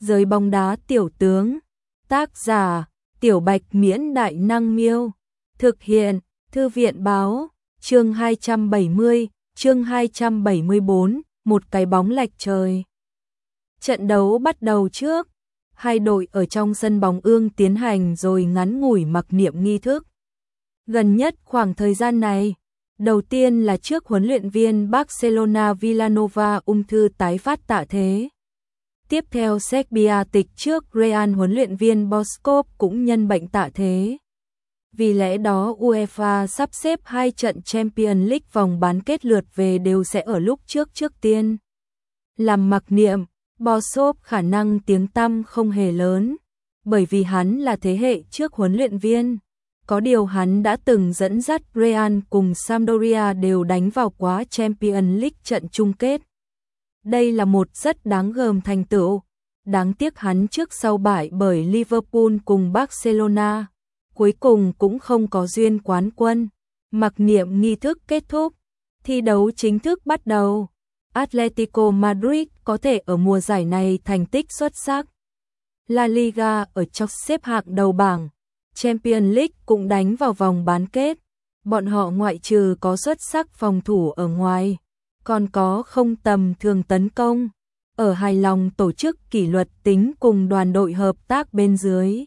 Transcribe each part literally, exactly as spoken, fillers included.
Giới bóng đá tiểu tướng. Tác giả: Tiểu Bạch Miễn Đại Năng Miêu. Thực hiện: Thư viện Báo. Chương hai trăm bảy mươi, chương hai trăm bảy mươi tư, một cái bóng lệch trời. Trận đấu bắt đầu trước, hai đội ở trong sân bóng ương tiến hành rồi ngắn ngủi mặc niệm nghi thức. Gần nhất khoảng thời gian này, đầu tiên là trước huấn luyện viên Barcelona Vilanova ung thư tái phát tạ thế. Tiếp theo Serbia tịch trước Real huấn luyện viên Boskov cũng nhân bệnh tạ thế. Vì lẽ đó UEFA sắp xếp hai trận Champions League vòng bán kết lượt về đều sẽ ở lúc trước trước tiên. Làm mặc niệm, Boskov khả năng tiếng tăm không hề lớn, bởi vì hắn là thế hệ trước huấn luyện viên. Có điều hắn đã từng dẫn dắt Real cùng Sampdoria đều đánh vào quá Champions League trận chung kết. Đây là một rất đáng gờm thành tựu. Đáng tiếc hắn trước sau bại bởi Liverpool cùng Barcelona, cuối cùng cũng không có duyên quán quân. Mặc niệm nghi thức kết thúc, thi đấu chính thức bắt đầu. Atletico Madrid có thể ở mùa giải này thành tích xuất sắc. La Liga ở trong xếp hạng đầu bảng, Champions League cũng đánh vào vòng bán kết. Bọn họ ngoại trừ có xuất sắc phòng thủ ở ngoài, còn có không tầm thường tấn công, ở hài lòng tổ chức kỷ luật tính cùng đoàn đội hợp tác bên dưới.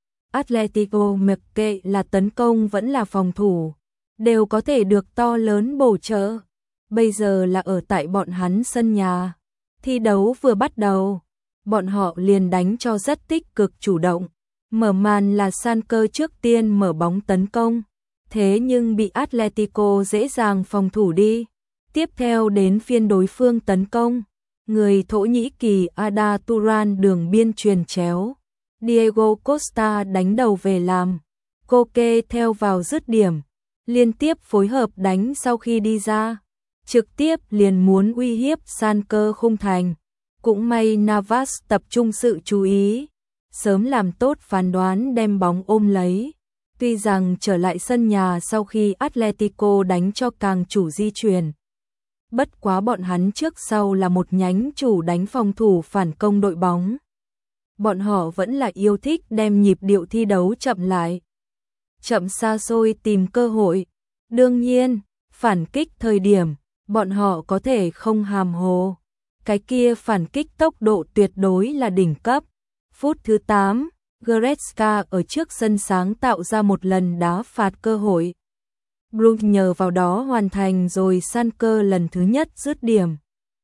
Atletico mặc kệ là tấn công vẫn là phòng thủ, đều có thể được to lớn bổ trợ. Bây giờ là ở tại bọn hắn sân nhà. Thi đấu vừa bắt đầu, bọn họ liền đánh cho rất tích cực chủ động. Mở màn là Sanker trước tiên mở bóng tấn công, thế nhưng bị Atletico dễ dàng phòng thủ đi. Tiếp theo đến phiên đối phương tấn công, người Thổ Nhĩ Kỳ Arda Turan đường biên chuyền chéo. Diego Costa đánh đầu về làm, Koke theo vào dứt điểm, liên tiếp phối hợp đánh sau khi đi ra, trực tiếp liền muốn uy hiếp Sanker khung thành. Cũng may Navas tập trung sự chú ý, sớm làm tốt phán đoán đem bóng ôm lấy. Tuy rằng trở lại sân nhà sau khi Atletico đánh cho càng chủ di chuyển, bất quá bọn hắn trước sau là một nhánh chủ đánh phòng thủ phản công đội bóng. Bọn họ vẫn là yêu thích đem nhịp điệu thi đấu chậm lại, chậm xa xôi tìm cơ hội. Đương nhiên, phản kích thời điểm, bọn họ có thể không hàm hồ. Cái kia phản kích tốc độ tuyệt đối là đỉnh cấp. Phút thứ tám, Goretzka ở trước sân sáng tạo ra một lần đá phạt cơ hội. Bruce nhờ vào đó hoàn thành rồi Sanker lần thứ nhất dứt điểm.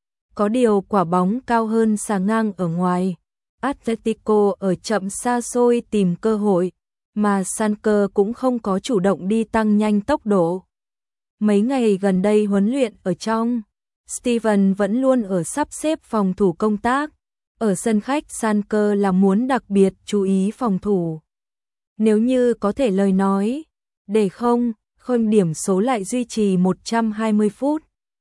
Có điều quả bóng cao hơn xà ngang ở ngoài. Atletico ở chậm xa xôi tìm cơ hội, mà Sanker cũng không có chủ động đi tăng nhanh tốc độ. Mấy ngày gần đây huấn luyện ở trong, Steven vẫn luôn ở sắp xếp phòng thủ công tác. Ở sân khách Sanker là muốn đặc biệt chú ý phòng thủ. Nếu như có thể lời nói, để không, không điểm số lại duy trì một trăm hai mươi phút.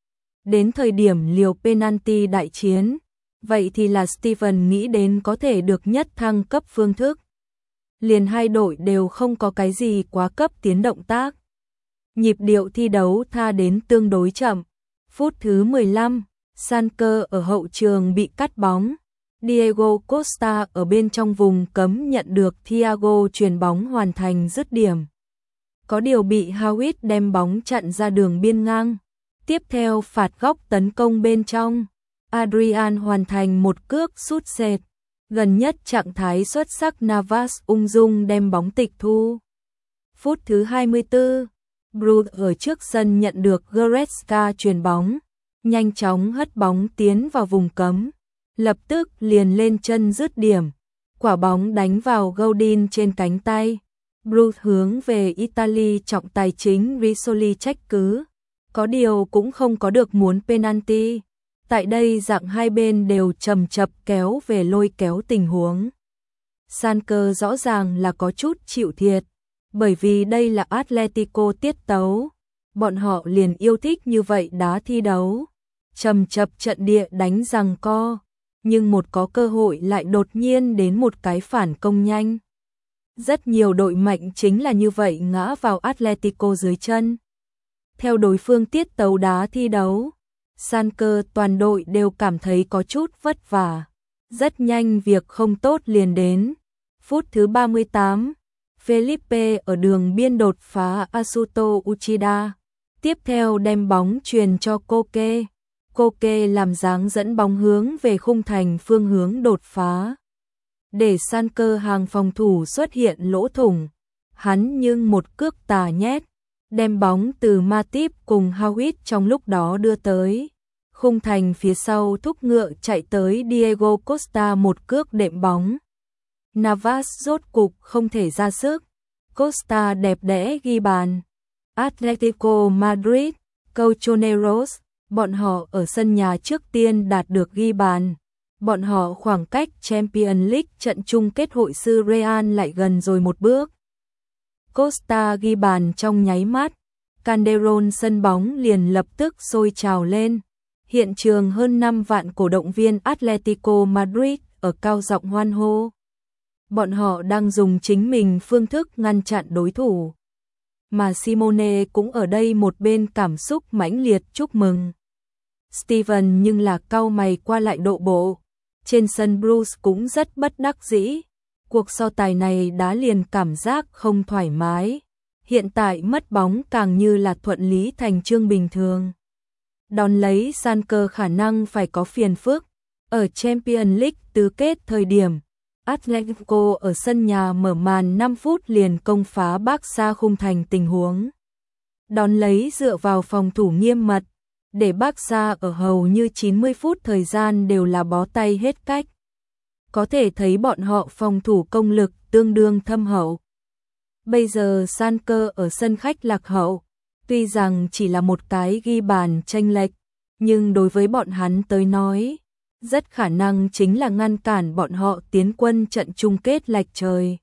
Đến thời điểm liều penalty đại chiến, vậy thì là Steven nghĩ đến có thể được nhất thăng cấp phương thức. Liền hai đội đều không có cái gì quá cấp tiến động tác. Nhịp điệu thi đấu tha đến tương đối chậm. Phút thứ mười lăm, Sanker ở hậu trường bị cắt bóng. Diego Costa ở bên trong vùng cấm nhận được Thiago chuyền bóng hoàn thành dứt điểm. Có điều bị Howitt đem bóng chặn ra đường biên ngang. Tiếp theo phạt góc tấn công bên trong. Adrian hoàn thành một cước sút sệt. Gần nhất trạng thái xuất sắc Navas ung dung đem bóng tịch thu. Phút thứ hai mươi tư, Bruce ở trước sân nhận được Goretzka chuyền bóng. Nhanh chóng hất bóng tiến vào vùng cấm. Lập tức liền lên chân dứt điểm. Quả bóng đánh vào Godin trên cánh tay. Bruce hướng về Italy trọng tài chính Risoli trách cứ. Có điều cũng không có được muốn penalty. Tại đây dạng hai bên đều chầm chập kéo về lôi kéo tình huống. Sanker rõ ràng là có chút chịu thiệt, bởi vì đây là Atletico tiết tấu. Bọn họ liền yêu thích như vậy đá thi đấu. Chầm chập trận địa đánh giằng co, nhưng một có cơ hội lại đột nhiên đến một cái phản công nhanh. Rất nhiều đội mạnh chính là như vậy ngã vào Atletico dưới chân. Theo đối phương tiết tấu đá thi đấu, Sanker toàn đội đều cảm thấy có chút vất vả. Rất nhanh việc không tốt liền đến. Phút thứ ba mươi tám, Felipe ở đường biên đột phá Asuto Uchida. Tiếp theo đem bóng truyền cho Koke. Koke làm dáng dẫn bóng hướng về khung thành phương hướng đột phá. Để Sanker hàng phòng thủ xuất hiện lỗ thủng. Hắn nhưng một cước tà nhét, đem bóng từ Matip cùng Howitt trong lúc đó đưa tới. Khung thành phía sau thúc ngựa chạy tới Diego Costa một cước đệm bóng. Navas rốt cục không thể ra sức. Costa đẹp đẽ ghi bàn. Atletico Madrid, Colchoneros, bọn họ ở sân nhà trước tiên đạt được ghi bàn. Bọn họ khoảng cách Champions League trận chung kết hội sư Real lại gần rồi một bước. Costa ghi bàn trong nháy mắt, Calderón sân bóng liền lập tức sôi trào lên. Hiện trường hơn năm vạn cổ động viên Atletico Madrid ở cao giọng hoan hô. Bọn họ đang dùng chính mình phương thức ngăn chặn đối thủ. Mà Simone cũng ở đây một bên cảm xúc mãnh liệt chúc mừng. Steven nhưng là cau mày qua lại độ bộ. Trên sân Bruce cũng rất bất đắc dĩ. Cuộc so tài này đá liền cảm giác không thoải mái. Hiện tại mất bóng càng như là thuận lý thành chương bình thường. Đón lấy Sanker khả năng phải có phiền phức. Ở Champions League tứ kết thời điểm, Atletico ở sân nhà mở màn năm phút liền công phá Barca khung thành tình huống. Đón lấy dựa vào phòng thủ nghiêm mật, để Barca ở hầu như chín mươi phút thời gian đều là bó tay hết cách. Có thể thấy bọn họ phòng thủ công lực tương đương thâm hậu. Bây giờ Sanker ở sân khách lạc hậu, tuy rằng chỉ là một cái ghi bàn chênh lệch, nhưng đối với bọn hắn tới nói, rất khả năng chính là ngăn cản bọn họ tiến quân trận chung kết lệch trời.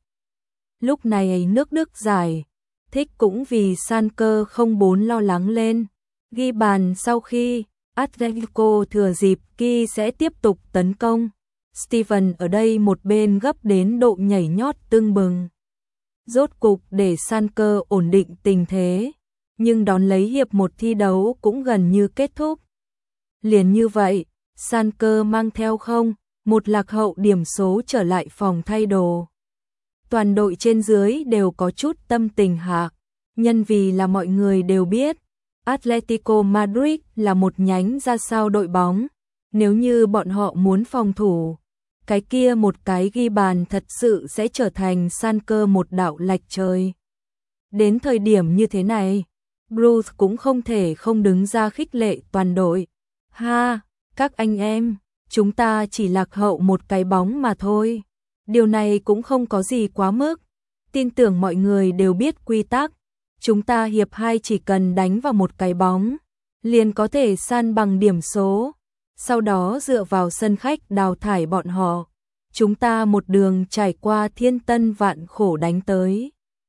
Lúc này nước Đức giải thích cũng vì Sanker không bốn lo lắng lên. Ghi bàn sau khi Atletico thừa dịp Ki sẽ tiếp tục tấn công. Steven ở đây một bên gấp đến độ nhảy nhót tưng bừng. Rốt cục để Sanker ổn định tình thế, nhưng đón lấy hiệp một thi đấu cũng gần như kết thúc. Liền như vậy, Sanker mang theo không, một lạc hậu điểm số trở lại phòng thay đồ. Toàn đội trên dưới đều có chút tâm tình hạ, nhân vì là mọi người đều biết, Atletico Madrid là một nhánh ra sao đội bóng, nếu như bọn họ muốn phòng thủ, cái kia một cái ghi bàn thật sự sẽ trở thành Sanker một đạo lệch trời. Đến thời điểm như thế này, Bruce cũng không thể không đứng ra khích lệ toàn đội. Ha, các anh em, chúng ta chỉ lạc hậu một cái bóng mà thôi. Điều này cũng không có gì quá mức. Tin tưởng mọi người đều biết quy tắc. Chúng ta hiệp hai chỉ cần đánh vào một cái bóng, liền có thể san bằng điểm số. Sau đó dựa vào sân khách đào thải bọn họ. Chúng ta một đường trải qua thiên tân vạn khổ đánh tới.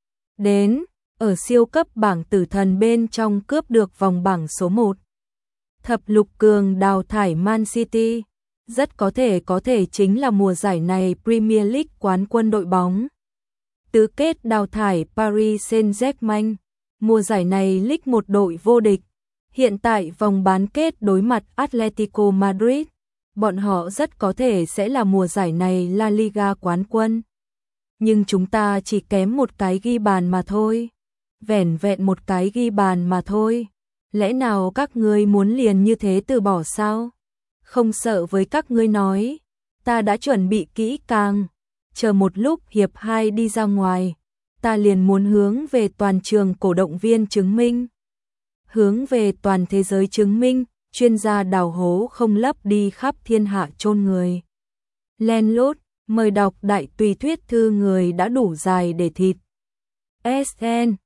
Đến, ở siêu cấp bảng tử thần bên trong cướp được vòng bảng số một. Thập lục cường đào thải Man City. Rất có thể có thể chính là mùa giải này Premier League quán quân đội bóng. Tứ kết đào thải Paris Saint-Germain. Mùa giải này League một đội vô địch. Hiện tại vòng bán kết đối mặt Atletico Madrid. Bọn họ rất có thể sẽ là mùa giải này La Liga quán quân. Nhưng chúng ta chỉ kém một cái ghi bàn mà thôi. Vẻn vẹn một cái ghi bàn mà thôi. Lẽ nào các ngươi muốn liền như thế từ bỏ sao? Không sợ với các ngươi nói. Ta đã chuẩn bị kỹ càng. Chờ một lúc hiệp hai đi ra ngoài. Ta liền muốn hướng về toàn trường cổ động viên chứng minh. Hướng về toàn thế giới chứng minh. Chuyên gia đào hố không lấp đi khắp thiên hạ chôn người. Len lút, mời đọc đại tùy thuyết thư người đã đủ dài để thịt. ét en